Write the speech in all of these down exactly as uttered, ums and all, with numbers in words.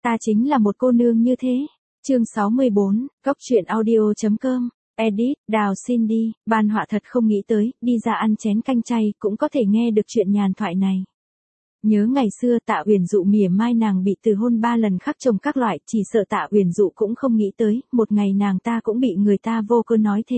Ta chính là một cô nương như thế. Chương sáu mươi bốn, Cốc truyện audio.com, edit, Đào Cindy, Ban Họa thật không nghĩ tới, đi ra ăn chén canh chay, cũng có thể nghe được chuyện nhàn thoại này. Nhớ ngày xưa Tạ Uyển Dụ mỉa mai nàng bị từ hôn ba lần khắc chồng các loại, chỉ sợ Tạ Uyển Dụ cũng không nghĩ tới, một ngày nàng ta cũng bị người ta vô cớ nói thế.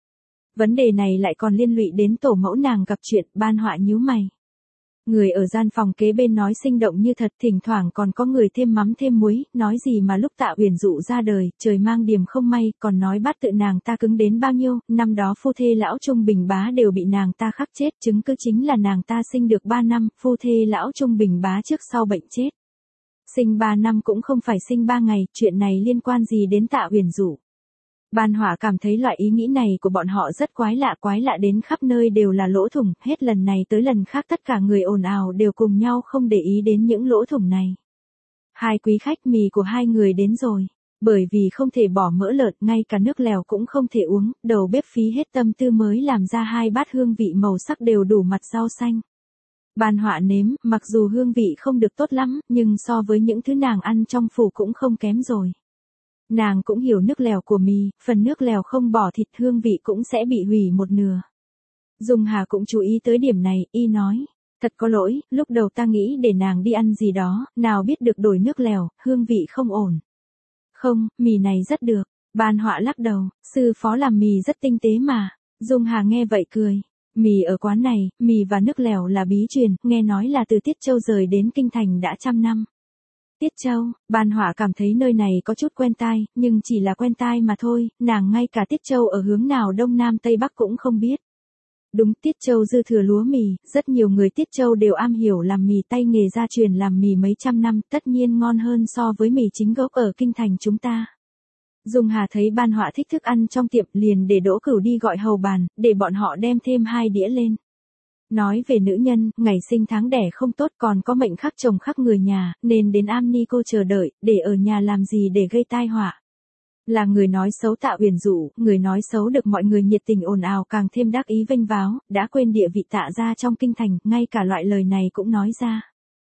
Vấn đề này lại còn liên lụy đến tổ mẫu nàng gặp chuyện, Ban Họa nhíu mày. Người ở gian phòng kế bên nói sinh động như thật, thỉnh thoảng còn có người thêm mắm thêm muối, nói gì mà lúc Tạ Uyển Dụ ra đời, trời mang điểm không may, còn nói bát tự nàng ta cứng đến bao nhiêu, năm đó phu thê lão Trung Bình Bá đều bị nàng ta khắc chết, chứng cứ chính là nàng ta sinh được ba năm, phu thê lão Trung Bình Bá trước sau bệnh chết. Sinh ba năm cũng không phải sinh ba ngày, chuyện này liên quan gì đến Tạ Uyển Dụ? Ban Họa cảm thấy loại ý nghĩ này của bọn họ rất quái lạ, quái lạ đến khắp nơi đều là lỗ thủng, hết lần này tới lần khác tất cả người ồn ào đều cùng nhau không để ý đến những lỗ thủng này. Hai quý khách mì của hai người đến rồi, bởi vì không thể bỏ mỡ lợn, ngay cả nước lèo cũng không thể uống, đầu bếp phí hết tâm tư mới làm ra hai bát hương vị màu sắc đều đủ mặt rau xanh. Ban Họa nếm, mặc dù hương vị không được tốt lắm, nhưng so với những thứ nàng ăn trong phủ cũng không kém rồi. Nàng cũng hiểu nước lèo của mì, phần nước lèo không bỏ thịt hương vị cũng sẽ bị hủy một nửa. Dung Hà cũng chú ý tới điểm này, y nói, thật có lỗi, lúc đầu ta nghĩ để nàng đi ăn gì đó, nào biết được đổi nước lèo, hương vị không ổn. Không, mì này rất được, Ban Họa lắc đầu, sư phó làm mì rất tinh tế mà. Dung Hà nghe vậy cười, mì ở quán này, mì và nước lèo là bí truyền, nghe nói là từ Tiết Châu rời đến Kinh Thành đã trăm năm. Tiết Châu, Ban Họa cảm thấy nơi này có chút quen tai, nhưng chỉ là quen tai mà thôi, nàng ngay cả Tiết Châu ở hướng nào đông nam tây bắc cũng không biết. Đúng, Tiết Châu dư thừa lúa mì, rất nhiều người Tiết Châu đều am hiểu làm mì, tay nghề gia truyền làm mì mấy trăm năm, tất nhiên ngon hơn so với mì chính gốc ở Kinh Thành chúng ta. Dung Hà thấy Ban Họa thích thức ăn trong tiệm, liền để Đỗ Cửu đi gọi hầu bàn, để bọn họ đem thêm hai đĩa lên. Nói về nữ nhân, ngày sinh tháng đẻ không tốt, còn có mệnh khắc chồng khắc người nhà, nên đến am ni cô chờ đợi, để ở nhà làm gì để gây tai họa. Là người nói xấu Tạ Uyển Dụ, người nói xấu được mọi người nhiệt tình ồn ào càng thêm đắc ý vênh váo, đã quên địa vị Tạ gia trong kinh thành, ngay cả loại lời này cũng nói ra.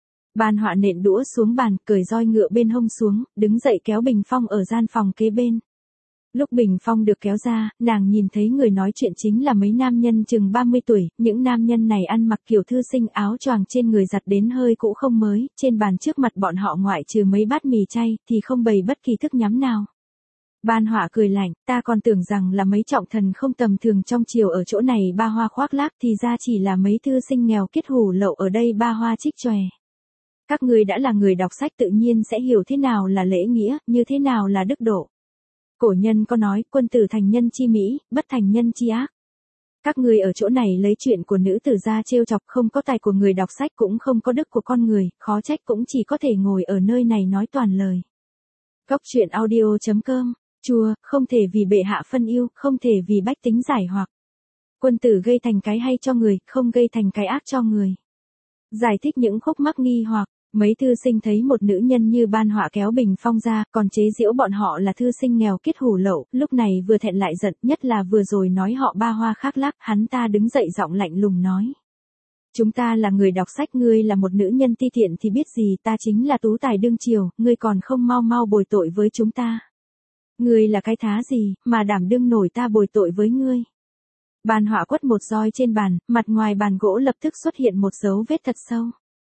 Ban Họa nện đũa xuống bàn, cởi roi ngựa bên hông xuống, đứng dậy kéo bình phong ở gian phòng kế bên. Lúc bình phong được kéo ra, nàng nhìn thấy người nói chuyện chính là mấy nam nhân chừng ba mươi tuổi, những nam nhân này ăn mặc kiểu thư sinh, áo choàng trên người giặt đến hơi cũ không mới, trên bàn trước mặt bọn họ ngoại trừ mấy bát mì chay, thì không bày bất kỳ thức nhắm nào. Ban Họa cười lạnh, ta còn tưởng rằng là mấy trọng thần không tầm thường trong triều ở chỗ này ba hoa khoác lác, thì ra chỉ là mấy thư sinh nghèo kiết hủ lậu ở đây ba hoa trích chòe. Các ngươi đã là người đọc sách tự nhiên sẽ hiểu thế nào là lễ nghĩa, như thế nào là đức độ. Cổ nhân có nói, quân tử thành nhân chi mỹ, bất thành nhân chi ác. Các người ở chỗ này lấy chuyện của nữ tử ra trêu chọc, không có tài của người đọc sách cũng không có đức của con người, khó trách cũng chỉ có thể ngồi ở nơi này nói toàn lời. Cốc truyện audio.com, chua, không thể vì bệ hạ phân yêu, không thể vì bách tính giải hoặc. Quân tử gây thành cái hay cho người, không gây thành cái ác cho người. Giải thích những khúc mắc nghi hoặc. Mấy thư sinh thấy một nữ nhân như Ban Họa kéo bình phong ra, còn chế giễu bọn họ là thư sinh nghèo kiết hủ lậu, lúc này vừa thẹn lại giận, nhất là vừa rồi nói họ ba hoa khác lác, hắn ta đứng dậy giọng lạnh lùng nói. Chúng ta là người đọc sách, ngươi là một nữ nhân ti tiện thì biết gì, ta chính là tú tài đương triều, ngươi còn không mau mau bồi tội với chúng ta. Ngươi là cái thá gì, mà đảm đương nổi ta bồi tội với ngươi. Ban Họa quất một roi trên bàn, mặt ngoài bàn gỗ lập tức xuất hiện một dấu vết thật sâu.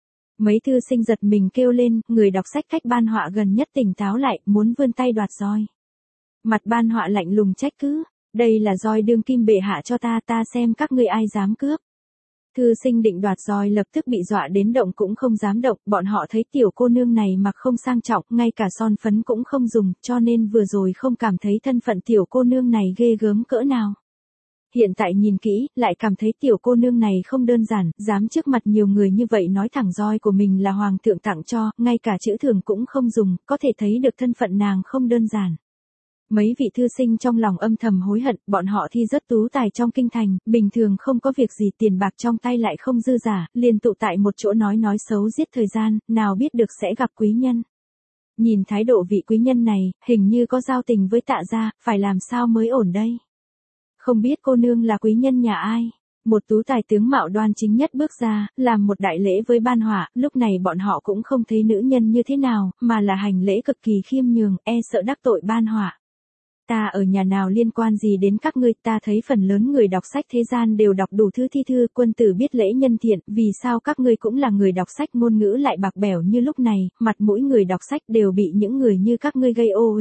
Mấy thư sinh giật mình kêu lên, người đọc sách cách Ban Họa gần nhất tỉnh táo lại, muốn vươn tay đoạt roi. Mặt Ban Họa lạnh lùng trách cứ, đây là roi đương kim bệ hạ cho ta, ta xem các ngươi ai dám cướp. Thư sinh định đoạt roi lập tức bị dọa đến động cũng không dám động, bọn họ thấy tiểu cô nương này mặc không sang trọng, ngay cả son phấn cũng không dùng, cho nên vừa rồi không cảm thấy thân phận tiểu cô nương này ghê gớm cỡ nào. Hiện tại nhìn kỹ, lại cảm thấy tiểu cô nương này không đơn giản, dám trước mặt nhiều người như vậy nói thẳng roi của mình là hoàng thượng tặng cho, ngay cả chữ thường cũng không dùng, có thể thấy được thân phận nàng không đơn giản. Mấy vị thư sinh trong lòng âm thầm hối hận, bọn họ thi rất tú tài trong kinh thành, bình thường không có việc gì, tiền bạc trong tay lại không dư giả, liền tụ tại một chỗ nói nói xấu giết thời gian, nào biết được sẽ gặp quý nhân. Nhìn thái độ vị quý nhân này, hình như có giao tình với Tạ gia, phải làm sao mới ổn đây? Không biết cô nương là quý nhân nhà ai? Một tú tài tướng mạo đoan chính nhất bước ra, làm một đại lễ với Ban Họa, lúc này bọn họ cũng không thấy nữ nhân như thế nào, mà là hành lễ cực kỳ khiêm nhường, e sợ đắc tội Ban Họa. Ta ở nhà nào liên quan gì đến các ngươi, ta thấy phần lớn người đọc sách thế gian đều đọc đủ thứ thi thư, quân tử biết lễ nhân thiện, vì sao các ngươi cũng là người đọc sách ngôn ngữ lại bạc bẽo như lúc này, mặt mũi người đọc sách đều bị những người như các ngươi gây ô uế.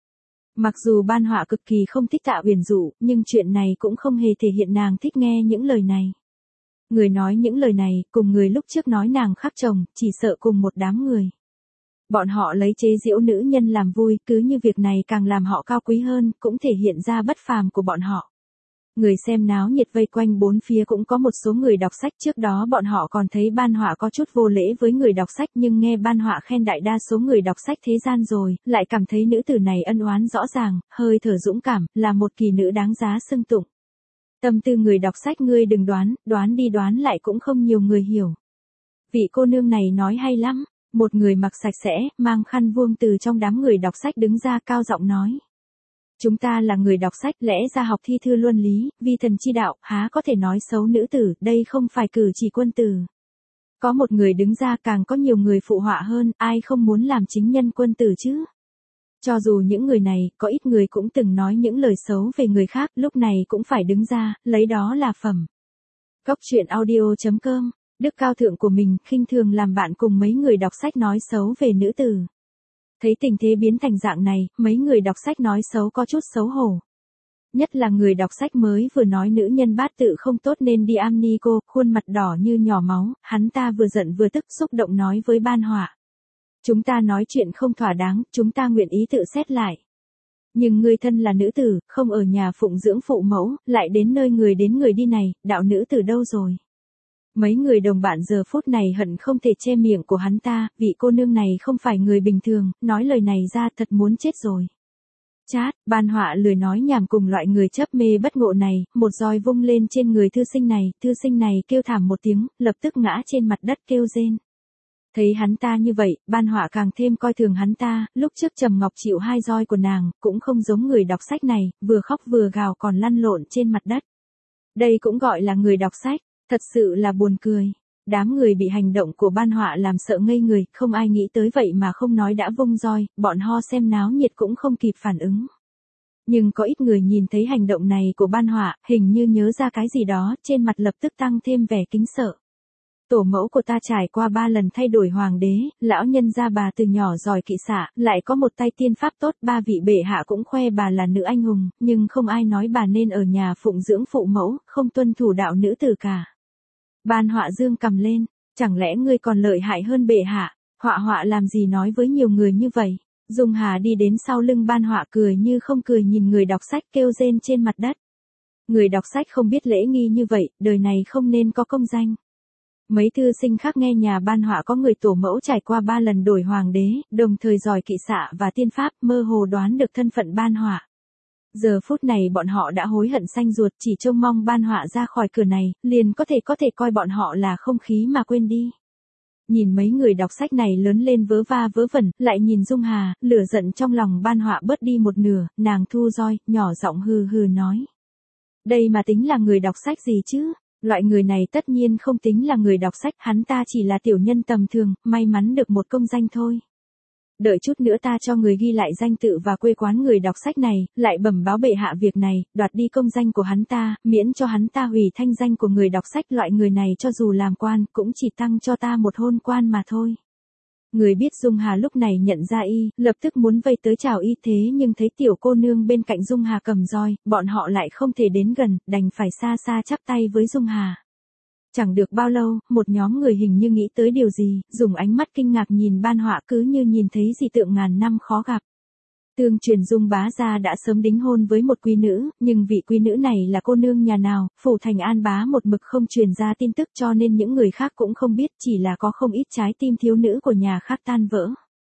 Mặc dù Ban Họa cực kỳ không thích Tạ Uyển Dụ, nhưng chuyện này cũng không hề thể hiện nàng thích nghe những lời này. Người nói những lời này, cùng người lúc trước nói nàng khác chồng, chỉ sợ cùng một đám người. Bọn họ lấy chế giễu nữ nhân làm vui, cứ như việc này càng làm họ cao quý hơn, cũng thể hiện ra bất phàm của bọn họ. Người xem náo nhiệt vây quanh bốn phía cũng có một số người đọc sách, trước đó bọn họ còn thấy Ban Họa có chút vô lễ với người đọc sách, nhưng nghe Ban Họa khen đại đa số người đọc sách thế gian rồi, lại cảm thấy nữ tử này ân oán rõ ràng, hơi thở dũng cảm, là một kỳ nữ đáng giá xưng tụng. Tâm tư người đọc sách ngươi đừng đoán, đoán đi đoán lại cũng không nhiều người hiểu. Vị cô nương này nói hay lắm. Một người mặc sạch sẽ, mang khăn vuông từ trong đám người đọc sách đứng ra cao giọng nói. Chúng ta là người đọc sách, lẽ ra học thi thư luân lý, vi thần chi đạo, há có thể nói xấu nữ tử, đây không phải cử chỉ quân tử. Có một người đứng ra, càng có nhiều người phụ họa hơn, ai không muốn làm chính nhân quân tử chứ. Cho dù những người này, có ít người cũng từng nói những lời xấu về người khác, lúc này cũng phải đứng ra, lấy đó là phẩm. Cốc truyện audio chấm com Đức cao thượng của mình, khinh thường làm bạn cùng mấy người đọc sách nói xấu về nữ tử. Thấy tình thế biến thành dạng này, mấy người đọc sách nói xấu có chút xấu hổ. Nhất là người đọc sách mới vừa nói nữ nhân bát tự không tốt nên đi am ni cô, khuôn mặt đỏ như nhỏ máu, hắn ta vừa giận vừa tức xúc động nói với Ban Họa. Chúng ta nói chuyện không thỏa đáng, chúng ta nguyện ý tự xét lại. Nhưng ngươi thân là nữ tử, không ở nhà phụng dưỡng phụ mẫu, lại đến nơi người đến người đi này, đạo nữ tử đâu rồi? Mấy người đồng bạn giờ phút này hận không thể che miệng của hắn ta, vị cô nương này không phải người bình thường, nói lời này ra thật muốn chết rồi. Chát, Ban Họa lười nói nhảm cùng loại người chấp mê bất ngộ này, một roi vung lên trên người thư sinh này, thư sinh này kêu thảm một tiếng, lập tức ngã trên mặt đất kêu rên. Thấy hắn ta như vậy, Ban Họa càng thêm coi thường hắn ta, lúc trước Trầm Ngọc chịu hai roi của nàng, cũng không giống người đọc sách này, vừa khóc vừa gào còn lăn lộn trên mặt đất. Đây cũng gọi là người đọc sách. Thật sự là buồn cười. Đám người bị hành động của Ban Họa làm sợ ngây người, không ai nghĩ tới vậy mà không nói đã vung roi, bọn ho xem náo nhiệt cũng không kịp phản ứng. Nhưng có ít người nhìn thấy hành động này của Ban Họa, hình như nhớ ra cái gì đó, trên mặt lập tức tăng thêm vẻ kính sợ. Tổ mẫu của ta trải qua ba lần thay đổi hoàng đế, lão nhân gia bà từ nhỏ giỏi kỵ xạ, lại có một tay tiên pháp tốt, ba vị bệ hạ cũng khoe bà là nữ anh hùng, nhưng không ai nói bà nên ở nhà phụng dưỡng phụ mẫu, không tuân thủ đạo nữ tử cả. Ban Họa dương cầm lên, chẳng lẽ ngươi còn lợi hại hơn bệ hạ? Họa Họa làm gì nói với nhiều người như vậy? Dung Hà đi đến sau lưng Ban Họa cười như không cười nhìn người đọc sách kêu rên trên mặt đất. Người đọc sách không biết lễ nghi như vậy, đời này không nên có công danh. Mấy thư sinh khác nghe nhà Ban Họa có người tổ mẫu trải qua ba lần đổi hoàng đế, đồng thời giỏi kỵ xạ và tiên pháp, mơ hồ đoán được thân phận Ban Họa. Giờ phút này bọn họ đã hối hận xanh ruột, chỉ trông mong Ban Họa ra khỏi cửa này, liền có thể có thể coi bọn họ là không khí mà quên đi. Nhìn mấy người đọc sách này lớn lên vớ va vớ vẩn, lại nhìn Dung Hà, lửa giận trong lòng Ban Họa bớt đi một nửa, nàng thu roi, nhỏ giọng hừ hừ nói. Đây mà tính là người đọc sách gì chứ? Loại người này tất nhiên không tính là người đọc sách, hắn ta chỉ là tiểu nhân tầm thường, may mắn được một công danh thôi. Đợi chút nữa ta cho người ghi lại danh tự và quê quán người đọc sách này, lại bẩm báo bệ hạ việc này, đoạt đi công danh của hắn ta, miễn cho hắn ta hủy thanh danh của người đọc sách. Loại người này cho dù làm quan, cũng chỉ tăng cho ta một hôn quan mà thôi. Người biết Dung Hà lúc này nhận ra y, lập tức muốn vây tới chào y, thế nhưng thấy tiểu cô nương bên cạnh Dung Hà cầm roi, bọn họ lại không thể đến gần, đành phải xa xa chắp tay với Dung Hà. Chẳng được bao lâu, một nhóm người hình như nghĩ tới điều gì, dùng ánh mắt kinh ngạc nhìn Ban Họa cứ như nhìn thấy dị tượng ngàn năm khó gặp. Tương truyền Dung bá gia đã sớm đính hôn với một quý nữ, nhưng vị quý nữ này là cô nương nhà nào, phủ thành An bá một mực không truyền ra tin tức cho nên những người khác cũng không biết, chỉ là có không ít trái tim thiếu nữ của nhà khác tan vỡ.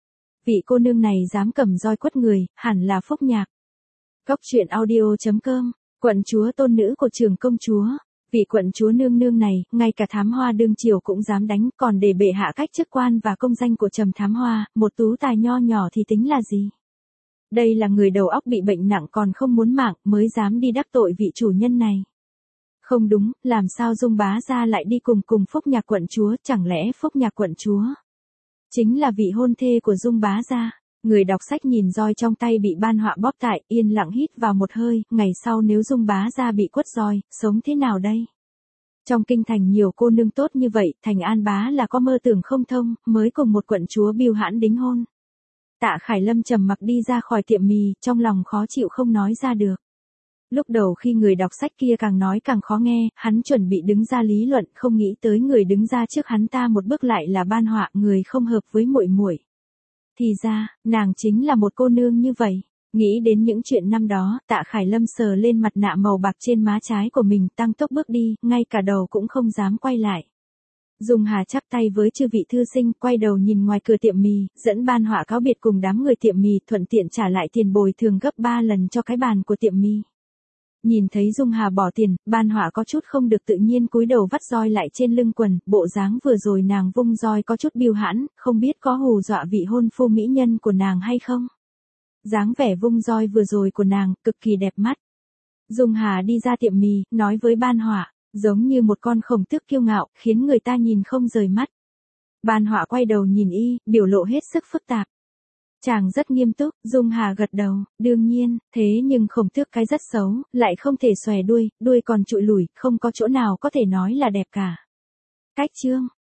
Vị cô nương này dám cầm roi quất người, hẳn là Phúc Nhạc. Cốc truyện audio chấm com, quận chúa tôn nữ của Trường công chúa. Vị quận chúa nương nương này, ngay cả thám hoa đương triều cũng dám đánh, còn để bệ hạ cách chức quan và công danh của Trầm thám hoa, một tú tài nho nhỏ thì tính là gì? Đây là người đầu óc bị bệnh nặng còn không muốn mạng, mới dám đi đắc tội vị chủ nhân này. Không đúng, làm sao Dung bá gia lại đi cùng cùng Phúc Nhạc quận chúa, chẳng lẽ Phúc Nhạc quận chúa chính là vị hôn thê của Dung bá gia? Người đọc sách nhìn roi trong tay bị ban họa bóp tại, yên lặng hít vào một hơi, ngày sau nếu Dung bá gia bị quất roi, sống thế nào đây? Trong kinh thành nhiều cô nương tốt như vậy, Thành An bá là có mơ tưởng không thông, mới cùng một quận chúa bưu hãn đính hôn. Tạ Khải Lâm trầm mặc đi ra khỏi tiệm mì, trong lòng khó chịu không nói ra được. Lúc đầu khi người đọc sách kia càng nói càng khó nghe, hắn chuẩn bị đứng ra lý luận, không nghĩ tới người đứng ra trước hắn ta một bước lại là ban họa, người không hợp với muội muội. Thì ra, nàng chính là một cô nương như vậy. Nghĩ đến những chuyện năm đó, Tạ Khải Lâm sờ lên mặt nạ màu bạc trên má trái của mình, tăng tốc bước đi, ngay cả đầu cũng không dám quay lại. Dung Hà chắp tay với chư vị thư sinh, quay đầu nhìn ngoài cửa tiệm mì, dẫn ban họa cáo biệt cùng đám người tiệm mì, thuận tiện trả lại tiền bồi thường gấp ba lần cho cái bàn của tiệm mì. Nhìn thấy Dung Hà bỏ tiền, ban họa có chút không được tự nhiên cúi đầu vắt roi lại trên lưng quần, bộ dáng vừa rồi nàng vung roi có chút bưu hãn, không biết có hù dọa vị hôn phu mỹ nhân của nàng hay không. Dáng vẻ vung roi vừa rồi của nàng, cực kỳ đẹp mắt. Dung Hà đi ra tiệm mì, nói với ban họa, giống như một con khổng tước kiêu ngạo, khiến người ta nhìn không rời mắt. Ban họa quay đầu nhìn y, biểu lộ hết sức phức tạp. Chàng rất nghiêm túc, Dung Hà gật đầu, đương nhiên, thế nhưng khổng tước cái rất xấu, lại không thể xòe đuôi, đuôi còn trụi lủi, không có chỗ nào có thể nói là đẹp cả. Cách chương